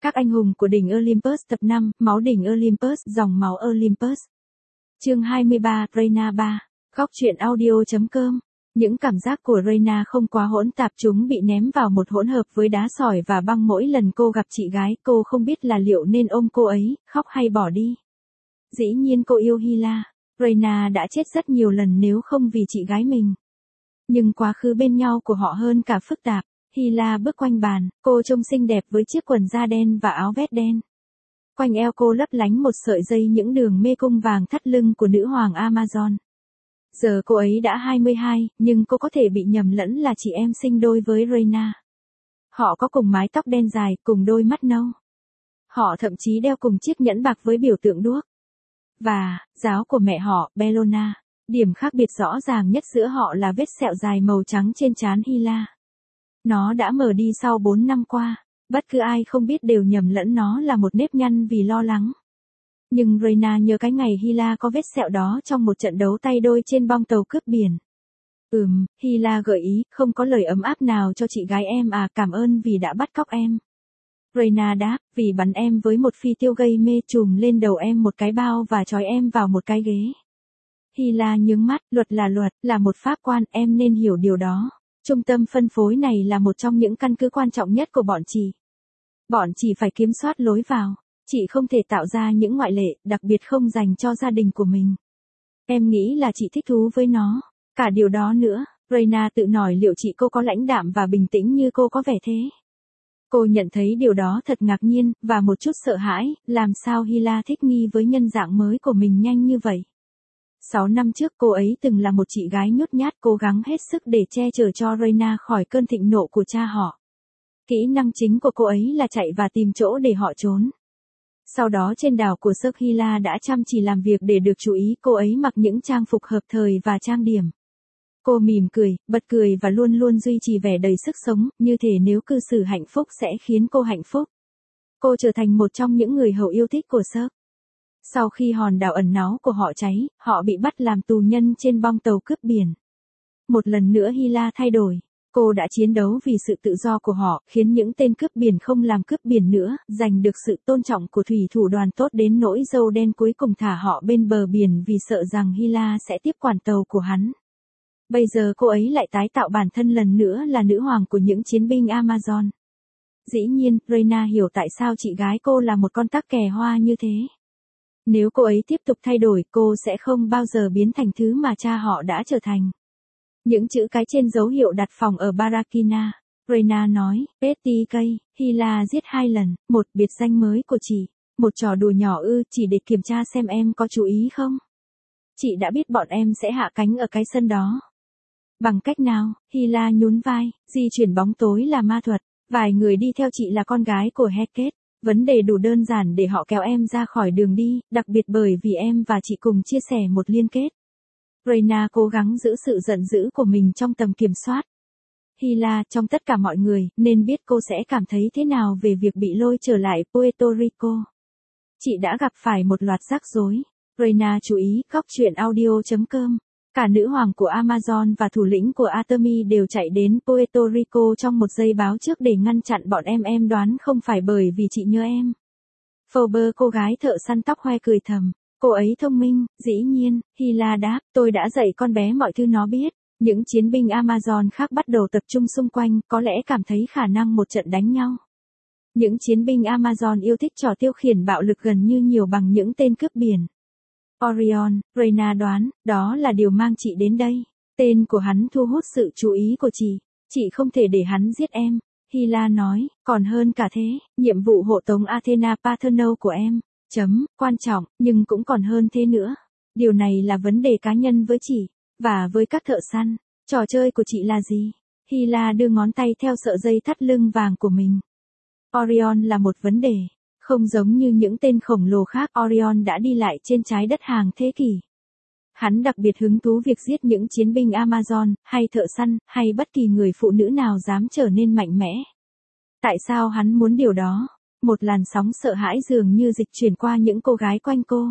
Các anh hùng của đỉnh Olympus tập 5, máu đỉnh Olympus, dòng máu Olympus. Chương 23, Reyna 3. Góc truyện audio.com. Những cảm giác của Reyna không quá hỗn tạp, chúng bị ném vào một hỗn hợp với đá sỏi và băng. Mỗi lần cô gặp chị gái, cô không biết là liệu nên ôm cô ấy, khóc hay bỏ đi. Dĩ nhiên cô yêu Hila. Reyna đã chết rất nhiều lần nếu không vì chị gái mình. Nhưng quá khứ bên nhau của họ hơn cả phức tạp. Hila bước quanh bàn, cô trông xinh đẹp với chiếc quần da đen và áo vest đen. Quanh eo cô lấp lánh một sợi dây những đường mê cung vàng thắt lưng của nữ hoàng Amazon. Giờ cô ấy đã 22, nhưng cô có thể bị nhầm lẫn là chị em sinh đôi với Reyna. Họ có cùng mái tóc đen dài, cùng đôi mắt nâu. Họ thậm chí đeo cùng chiếc nhẫn bạc với biểu tượng đuốc. Và, giáo của mẹ họ, Bellona. Điểm khác biệt rõ ràng nhất giữa họ là vết sẹo dài màu trắng trên trán Hila. Nó đã mờ đi sau 4 năm qua. Bất cứ ai không biết đều nhầm lẫn nó là một nếp nhăn vì lo lắng. Nhưng Reyna nhớ cái ngày Hila có vết sẹo đó trong một trận đấu tay đôi trên bong tàu cướp biển. Hila gợi ý, không có lời ấm áp nào cho chị gái em à, cảm ơn vì đã bắt cóc em. Reyna đáp, vì bắn em với một phi tiêu gây mê, trùm lên đầu em một cái bao và trói em vào một cái ghế. Hila nhướng mắt, luật, là một pháp quan, em nên hiểu điều đó. Trung tâm phân phối này là một trong những căn cứ quan trọng nhất của bọn chị. Bọn chị phải kiểm soát lối vào. Chị không thể tạo ra những ngoại lệ, đặc biệt không dành cho gia đình của mình. Em nghĩ là chị thích thú với nó. Cả điều đó nữa, Reyna tự hỏi liệu chị cô có lãnh đạm và bình tĩnh như cô có vẻ thế. Cô nhận thấy điều đó thật ngạc nhiên, và một chút sợ hãi, làm sao Hila thích nghi với nhân dạng mới của mình nhanh như vậy. 6 năm trước cô ấy từng là một chị gái nhút nhát, cố gắng hết sức để che chở cho Reyna khỏi cơn thịnh nộ của cha họ. Kỹ năng chính của cô ấy là chạy và tìm chỗ để họ trốn. Sau đó trên đảo của Sơ, Hila đã chăm chỉ làm việc để được chú ý. Cô ấy mặc những trang phục hợp thời và trang điểm. Cô mỉm cười, bật cười và luôn luôn duy trì vẻ đầy sức sống, như thể nếu cư xử hạnh phúc sẽ khiến cô hạnh phúc. Cô trở thành một trong những người hầu yêu thích của Sơ. Sau khi hòn đảo ẩn náu của họ cháy, họ bị bắt làm tù nhân trên bong tàu cướp biển. Một lần nữa Hila thay đổi. Cô đã chiến đấu vì sự tự do của họ, khiến những tên cướp biển không làm cướp biển nữa, giành được sự tôn trọng của thủy thủ đoàn tốt đến nỗi Dâu Đen cuối cùng thả họ bên bờ biển vì sợ rằng Hila sẽ tiếp quản tàu của hắn. Bây giờ cô ấy lại tái tạo bản thân lần nữa là nữ hoàng của những chiến binh Amazon. Dĩ nhiên, Reyna hiểu tại sao chị gái cô là một con tắc kè hoa như thế. Nếu cô ấy tiếp tục thay đổi, cô sẽ không bao giờ biến thành thứ mà cha họ đã trở thành. Những chữ cái trên dấu hiệu đặt phòng ở Barakina. Reyna nói, Petty Kay, Hila giết 2 lần, một biệt danh mới của chị. Một trò đùa nhỏ chỉ để kiểm tra xem em có chú ý không. Chị đã biết bọn em sẽ hạ cánh ở cái sân đó. Bằng cách nào? Hila nhún vai, di chuyển bóng tối là ma thuật. Vài người đi theo chị là con gái của Heket. Vấn đề đủ đơn giản để họ kéo em ra khỏi đường đi, đặc biệt bởi vì em và chị cùng chia sẻ một liên kết. Reyna cố gắng giữ sự giận dữ của mình trong tầm kiểm soát. Hila, trong tất cả mọi người, nên biết cô sẽ cảm thấy thế nào về việc bị lôi trở lại Puerto Rico. Chị đã gặp phải một loạt rắc rối. Reyna chú ý, góc truyện audio.com. Cả nữ hoàng của Amazon và thủ lĩnh của Atomy đều chạy đến Puerto Rico trong một giây báo trước để ngăn chặn bọn em đoán không phải bởi vì chị nhớ em. Phoebe, cô gái thợ săn tóc hoe cười thầm. Cô ấy thông minh, dĩ nhiên, Hila đáp, tôi đã dạy con bé mọi thứ nó biết. Những chiến binh Amazon khác bắt đầu tập trung xung quanh, có lẽ cảm thấy khả năng một trận đánh nhau. Những chiến binh Amazon yêu thích trò tiêu khiển bạo lực gần như nhiều bằng những tên cướp biển. Orion, Reyna đoán, đó là điều mang chị đến đây. Tên của hắn thu hút sự chú ý của chị. Chị không thể để hắn giết em. Hila nói, còn hơn cả thế, nhiệm vụ hộ tống Athena Paterno của em. Quan trọng, nhưng cũng còn hơn thế nữa. Điều này là vấn đề cá nhân với chị, và với các thợ săn. Trò chơi của chị là gì? Hila đưa ngón tay theo sợi dây thắt lưng vàng của mình. Orion là một vấn đề. Không giống như những tên khổng lồ khác, Orion đã đi lại trên trái đất hàng thế kỷ. Hắn đặc biệt hứng thú việc giết những chiến binh Amazon, hay thợ săn, hay bất kỳ người phụ nữ nào dám trở nên mạnh mẽ. Tại sao hắn muốn điều đó? Một làn sóng sợ hãi dường như dịch chuyển qua những cô gái quanh cô.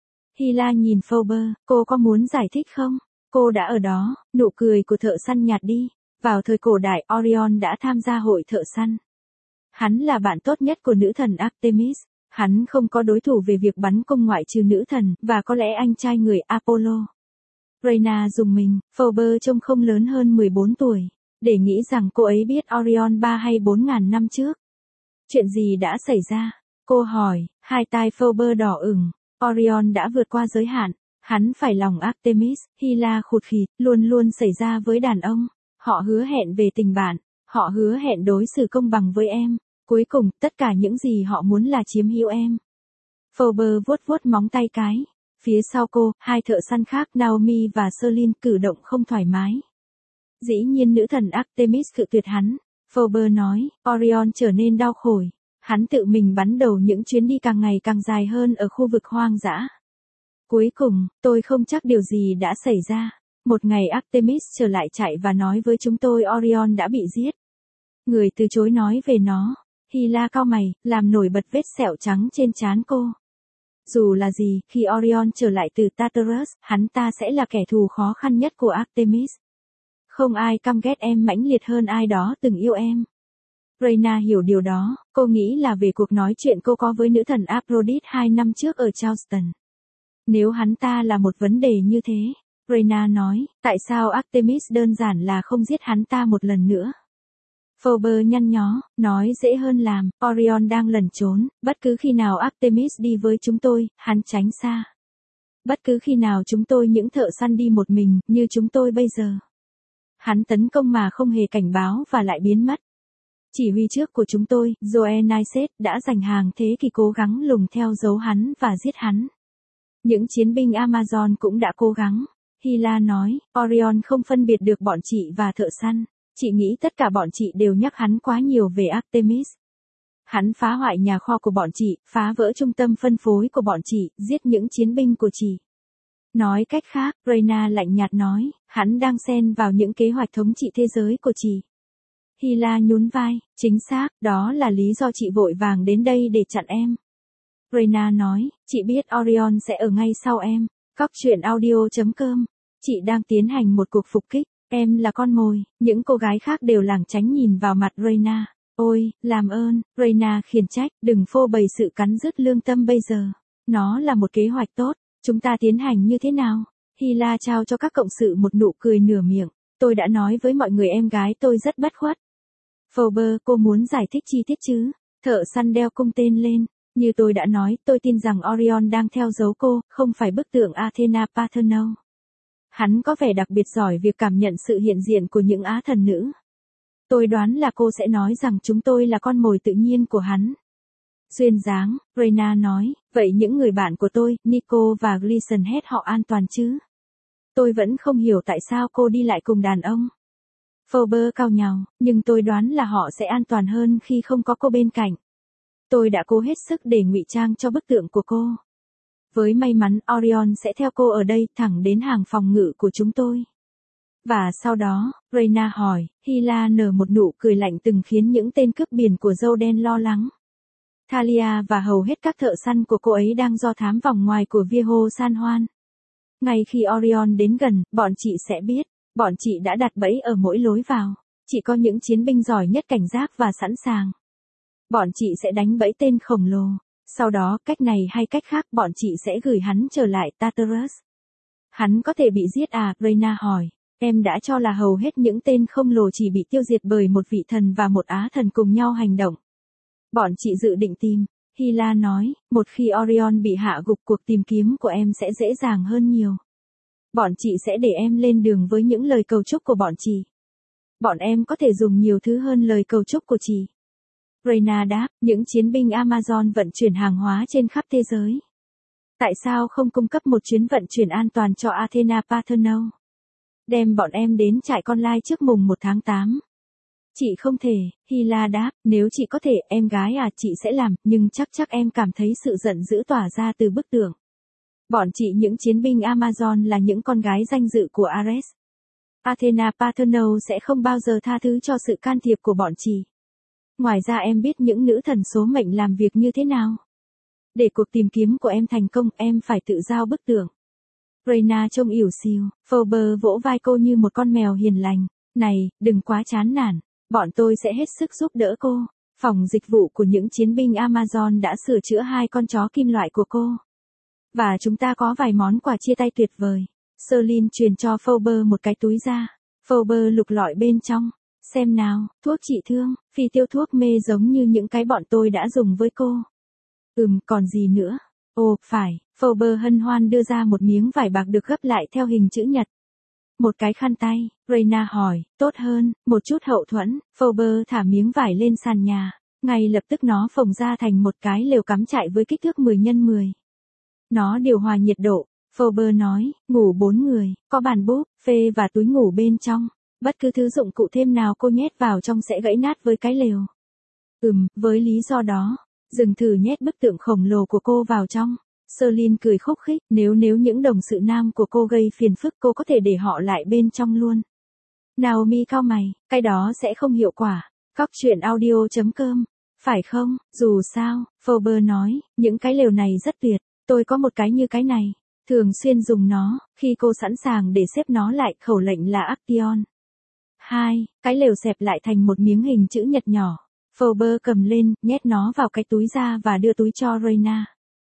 Hila nhìn Phoebe, cô có muốn giải thích không? Cô đã ở đó, nụ cười của thợ săn nhạt đi. Vào thời cổ đại, Orion đã tham gia hội thợ săn. Hắn là bạn tốt nhất của nữ thần Artemis. Hắn không có đối thủ về việc bắn cung ngoại trừ nữ thần, và có lẽ anh trai người Apollo. Reyna rùng mình, Phoebe trông không lớn hơn 14 tuổi. Để nghĩ rằng cô ấy biết Orion 3 hay 4.000 năm trước. Chuyện gì đã xảy ra? Cô hỏi, hai tai Phoebe đỏ ửng. Orion đã vượt qua giới hạn. Hắn phải lòng Artemis, Hela khụt khịt, luôn luôn xảy ra với đàn ông. Họ hứa hẹn về tình bạn. Họ hứa hẹn đối xử công bằng với em. Cuối cùng, tất cả những gì họ muốn là chiếm hữu em. Phoebe vuốt vuốt móng tay cái. Phía sau cô, hai thợ săn khác Naomi và Celine cử động không thoải mái. Dĩ nhiên nữ thần Artemis cự tuyệt hắn. Phoebe nói, Orion trở nên đau khổ. Hắn tự mình bắn đầu những chuyến đi càng ngày càng dài hơn ở khu vực hoang dã. Cuối cùng, tôi không chắc điều gì đã xảy ra. Một ngày Artemis trở lại trại và nói với chúng tôi Orion đã bị giết. Người từ chối nói về nó. Hela cau mày, làm nổi bật vết sẹo trắng trên trán cô. Dù là gì, khi Orion trở lại từ Tartarus, hắn ta sẽ là kẻ thù khó khăn nhất của Artemis. Không ai căm ghét em mãnh liệt hơn ai đó từng yêu em. Reyna hiểu điều đó, cô nghĩ là về cuộc nói chuyện cô có với nữ thần Aphrodite 2 năm trước ở Charleston. Nếu hắn ta là một vấn đề như thế, Reyna nói, tại sao Artemis đơn giản là không giết hắn ta một lần nữa? Phoebe nhăn nhó, nói dễ hơn làm, Orion đang lẩn trốn, bất cứ khi nào Artemis đi với chúng tôi, hắn tránh xa. Bất cứ khi nào chúng tôi những thợ săn đi một mình, như chúng tôi bây giờ. Hắn tấn công mà không hề cảnh báo và lại biến mất. Chỉ huy trước của chúng tôi, Dionysus, đã dành hàng thế kỷ cố gắng lùng theo dấu hắn và giết hắn. Những chiến binh Amazon cũng đã cố gắng. Hela nói, Orion không phân biệt được bọn chị và thợ săn. Chị nghĩ tất cả bọn chị đều nhắc hắn quá nhiều về Artemis. Hắn phá hoại nhà kho của bọn chị, phá vỡ trung tâm phân phối của bọn chị, giết những chiến binh của chị. Nói cách khác, Reyna lạnh nhạt nói, hắn đang xen vào những kế hoạch thống trị thế giới của chị. Hela nhún vai, chính xác, đó là lý do chị vội vàng đến đây để chặn em. Reyna nói, chị biết Orion sẽ ở ngay sau em. Các chuyện audio.com. Chị đang tiến hành một cuộc phục kích. Em là con mồi. Những cô gái khác đều lảng tránh nhìn vào mặt Reyna. Ôi, làm ơn, Reyna khiển trách, đừng phô bày sự cắn rứt lương tâm bây giờ. Nó là một kế hoạch tốt. Chúng ta tiến hành như thế nào? Hela trao cho các cộng sự một nụ cười nửa miệng. Tôi đã nói với mọi người em gái tôi rất bất khuất. Phoebe, cô muốn giải thích chi tiết chứ? Thợ săn đeo cung tên lên. Như tôi đã nói, tôi tin rằng Orion đang theo dấu cô, không phải bức tượng Athena Parthenon. Hắn có vẻ đặc biệt giỏi việc cảm nhận sự hiện diện của những á thần nữ. Tôi đoán là cô sẽ nói rằng chúng tôi là con mồi tự nhiên của hắn. Duyên dáng, Reyna nói, vậy những người bạn của tôi, Nico và Gleason hết họ an toàn chứ? Tôi vẫn không hiểu tại sao cô đi lại cùng đàn ông. Phoebe cau nhàu, nhưng tôi đoán là họ sẽ an toàn hơn khi không có cô bên cạnh. Tôi đã cố hết sức để ngụy trang cho bức tượng của cô. Với may mắn Orion sẽ theo cô ở đây thẳng đến hàng phòng ngự của chúng tôi. Và sau đó, Reyna hỏi, Hela nở một nụ cười lạnh từng khiến những tên cướp biển của dâu đen lo lắng. Thalia và hầu hết các thợ săn của cô ấy đang do thám vòng ngoài của Viejo San Juan. Ngay khi Orion đến gần, bọn chị sẽ biết, bọn chị đã đặt bẫy ở mỗi lối vào. Chị có những chiến binh giỏi nhất cảnh giác và sẵn sàng. Bọn chị sẽ đánh bẫy tên khổng lồ. Sau đó, cách này hay cách khác bọn chị sẽ gửi hắn trở lại Tartarus. Hắn có thể bị giết à? Reyna hỏi. Em đã cho là hầu hết những tên khổng lồ chỉ bị tiêu diệt bởi một vị thần và một á thần cùng nhau hành động. Bọn chị dự định tìm. Hela nói, một khi Orion bị hạ gục cuộc tìm kiếm của em sẽ dễ dàng hơn nhiều. Bọn chị sẽ để em lên đường với những lời cầu chúc của bọn chị. Bọn em có thể dùng nhiều thứ hơn lời cầu chúc của chị. Reyna đáp, những chiến binh Amazon vận chuyển hàng hóa trên khắp thế giới. Tại sao không cung cấp một chuyến vận chuyển an toàn cho Athena Parthenon? Đem bọn em đến trại con lai trước mùng 1 tháng 8. Chị không thể, Hela đáp, nếu chị có thể, em gái à, chị sẽ làm, nhưng chắc em cảm thấy sự giận dữ tỏa ra từ bức tượng. Bọn chị những chiến binh Amazon là những con gái danh dự của Ares. Athena Parthenon sẽ không bao giờ tha thứ cho sự can thiệp của bọn chị. Ngoài ra em biết những nữ thần số mệnh làm việc như thế nào. Để cuộc tìm kiếm của em thành công, em phải tự giao bức tượng. Reyna trông ỉu xìu, Phoebe vỗ vai cô như một con mèo hiền lành. Này, đừng quá chán nản, bọn tôi sẽ hết sức giúp đỡ cô. Phòng dịch vụ của những chiến binh Amazon đã sửa chữa 2 con chó kim loại của cô. Và chúng ta có vài món quà chia tay tuyệt vời. Celine truyền cho Phoebe một cái túi da. Phoebe lục lọi bên trong. Xem nào, thuốc trị thương, phi tiêu thuốc mê giống như những cái bọn tôi đã dùng với cô. Còn gì nữa? Ồ, phải, Phoebe hân hoan đưa ra một miếng vải bạc được gấp lại theo hình chữ nhật. Một cái khăn tay, Rayna hỏi, tốt hơn, một chút hậu thuẫn, Phoebe thả miếng vải lên sàn nhà. Ngay lập tức nó phồng ra thành một cái lều cắm trại với kích thước 10 x 10. Nó điều hòa nhiệt độ, Phoebe nói, ngủ 4 người, có bàn búp, phê và túi ngủ bên trong. Bất cứ thứ dụng cụ thêm nào cô nhét vào trong sẽ gãy nát với cái lều. Với lý do đó, dừng thử nhét bức tượng khổng lồ của cô vào trong. Celine cười khúc khích, nếu những đồng sự nam của cô gây phiền phức cô có thể để họ lại bên trong luôn. Naomi cau mày, cái đó sẽ không hiệu quả. Cóc truyện audio.com, phải không? Dù sao, Phoebe nói, những cái lều này rất tuyệt, tôi có một cái như cái này. Thường xuyên dùng nó, khi cô sẵn sàng để xếp nó lại, khẩu lệnh là Action. 2. Cái lều xẹp lại thành một miếng hình chữ nhật nhỏ. Phoebe cầm lên, nhét nó vào cái túi da và đưa túi cho Rayna.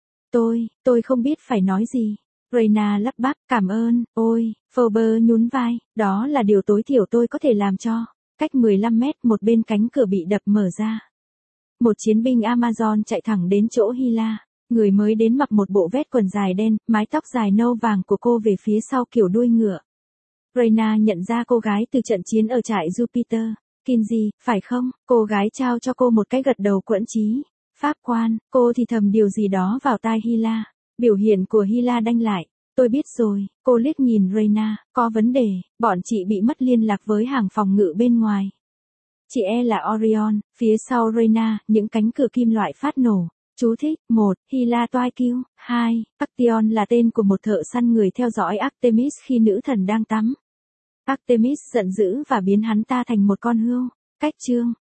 Tôi không biết phải nói gì. Rayna lắp bắp, cảm ơn, ôi, Phoebe nhún vai, đó là điều tối thiểu tôi có thể làm cho. Cách 15 mét một bên cánh cửa bị đập mở ra. Một chiến binh Amazon chạy thẳng đến chỗ Hila. Người mới đến mặc một bộ vest quần dài đen, mái tóc dài nâu vàng của cô về phía sau kiểu đuôi ngựa. Rayna nhận ra cô gái từ trận chiến ở trại Jupiter. Kinsey, phải không? Cô gái trao cho cô một cái gật đầu quẫn trí. Pháp quan, cô thì thầm điều gì đó vào tai Hila. Biểu hiện của Hila đanh lại. Tôi biết rồi, cô liếc nhìn Rayna, có vấn đề, bọn chị bị mất liên lạc với hàng phòng ngự bên ngoài. Chị là Orion, phía sau Rayna, những cánh cửa kim loại phát nổ. Chú thích, 1. Hila toai kêu, 2. Action là tên của một thợ săn người theo dõi Artemis khi nữ thần đang tắm. Artemis giận dữ và biến hắn ta thành một con hươu. Cách chương.